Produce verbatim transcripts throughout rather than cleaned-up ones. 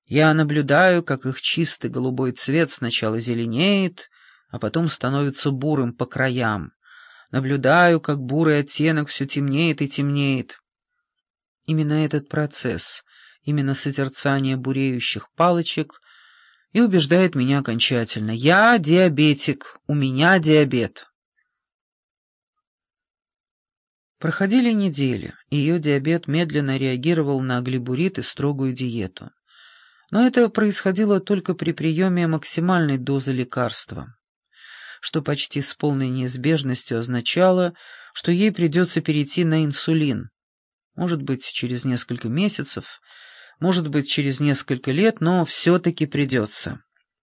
Я наблюдаю, как их чистый голубой цвет сначала зеленеет, а потом становится бурым по краям. Наблюдаю, как бурый оттенок все темнеет и темнеет. Именно этот процесс, именно созерцание буреющих палочек и убеждает меня окончательно. Я диабетик, у меня диабет. Проходили недели, и ее диабет медленно реагировал на глибурит и строгую диету. Но это происходило только при приеме максимальной дозы лекарства, что почти с полной неизбежностью означало, что ей придется перейти на инсулин. Может быть, через несколько месяцев, может быть, через несколько лет, но все-таки придется.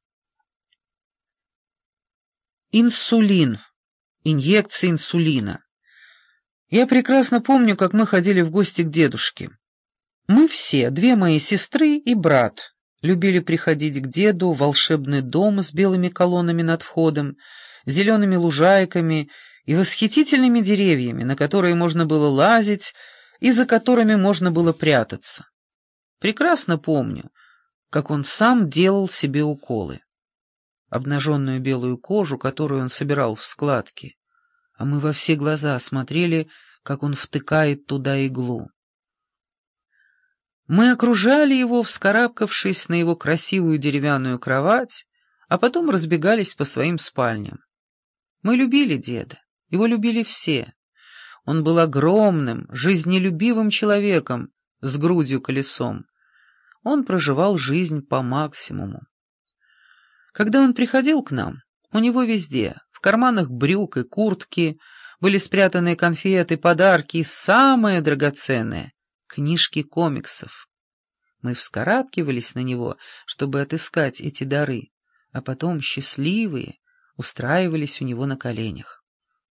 Инсулин. Инъекция инсулина. Я прекрасно помню, как мы ходили в гости к дедушке. Мы все, две мои сестры и брат, любили приходить к деду в волшебный дом с белыми колоннами над входом, зелеными лужайками и восхитительными деревьями, на которые можно было лазить и за которыми можно было прятаться. Прекрасно помню, как он сам делал себе уколы. Обнаженную белую кожу, которую он собирал в складки, а мы во все глаза смотрели, как он втыкает туда иглу. Мы окружали его, вскарабкавшись на его красивую деревянную кровать, а потом разбегались по своим спальням. Мы любили деда, его любили все. Он был огромным, жизнелюбивым человеком с грудью-колесом. Он проживал жизнь по максимуму. Когда он приходил к нам, у него везде, в карманах брюк и куртки, были спрятаны конфеты, подарки и самое драгоценное — книжки комиксов. Мы вскарабкивались на него, чтобы отыскать эти дары, а потом, счастливые, устраивались у него на коленях.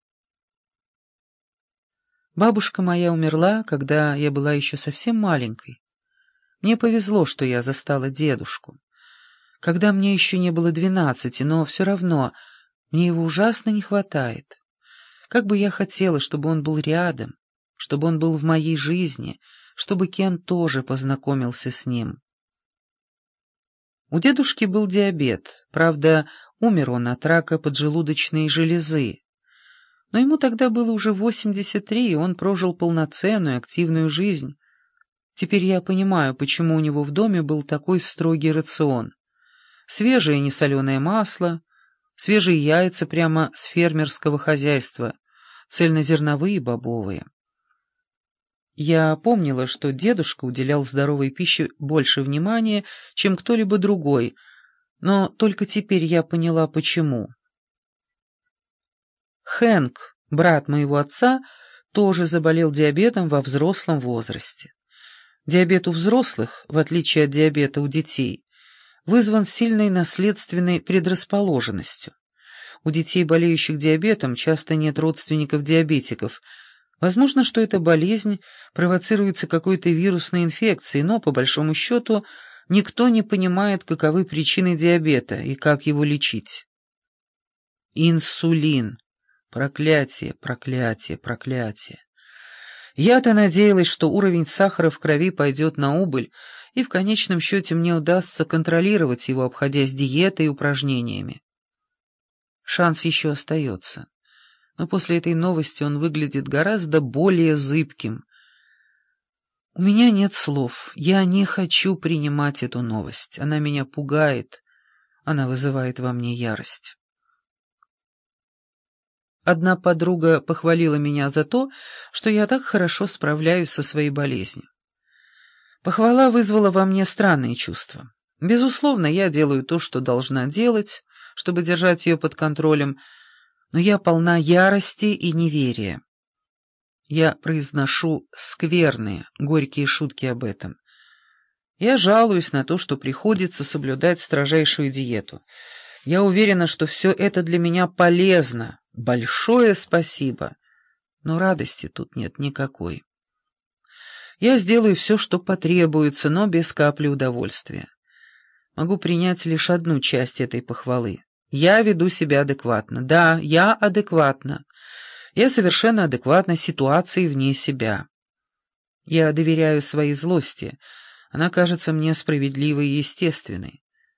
Бабушка моя умерла, когда я была еще совсем маленькой. Мне повезло, что я застала дедушку. Когда мне еще не было двенадцати, но все равно мне его ужасно не хватает. Как бы я хотела, чтобы он был рядом, чтобы он был в моей жизни, чтобы Кен тоже познакомился с ним. У дедушки был диабет, правда, умер он от рака поджелудочной железы. Но ему тогда было уже восемьдесят три, и он прожил полноценную, активную жизнь. Теперь я понимаю, почему у него в доме был такой строгий рацион. Свежее несоленое масло, свежие яйца прямо с фермерского хозяйства, цельнозерновые и бобовые. Я помнила, что дедушка уделял здоровой пище больше внимания, чем кто-либо другой, но только теперь я поняла, почему. Хэнк, брат моего отца, тоже заболел диабетом во взрослом возрасте. Диабет у взрослых, в отличие от диабета у детей, вызван сильной наследственной предрасположенностью. У детей, болеющих диабетом, часто нет родственников-диабетиков. Возможно, что эта болезнь провоцируется какой-то вирусной инфекцией, но, по большому счету, никто не понимает, каковы причины диабета и как его лечить. Инсулин. Проклятие, проклятие, проклятие. Я-то надеялась, что уровень сахара в крови пойдет на убыль, и в конечном счете мне удастся контролировать его, обходясь диетой и упражнениями. Шанс еще остается. Но после этой новости он выглядит гораздо более зыбким. У меня нет слов. Я не хочу принимать эту новость. Она меня пугает. Она вызывает во мне ярость. Одна подруга похвалила меня за то, что я так хорошо справляюсь со своей болезнью. Похвала вызвала во мне странные чувства. Безусловно, я делаю то, что должна делать, чтобы держать ее под контролем, но я полна ярости и неверия. Я произношу скверные, горькие шутки об этом. Я жалуюсь на то, что приходится соблюдать строжайшую диету. Я уверена, что все это для меня полезно. Большое спасибо. Но радости тут нет никакой. Я сделаю все, что потребуется, но без капли удовольствия. Могу принять лишь одну часть этой похвалы. Я веду себя адекватно. Да, я адекватна. Я совершенно адекватна ситуации вне себя. Я доверяю своей злости. Она кажется мне справедливой и естественной.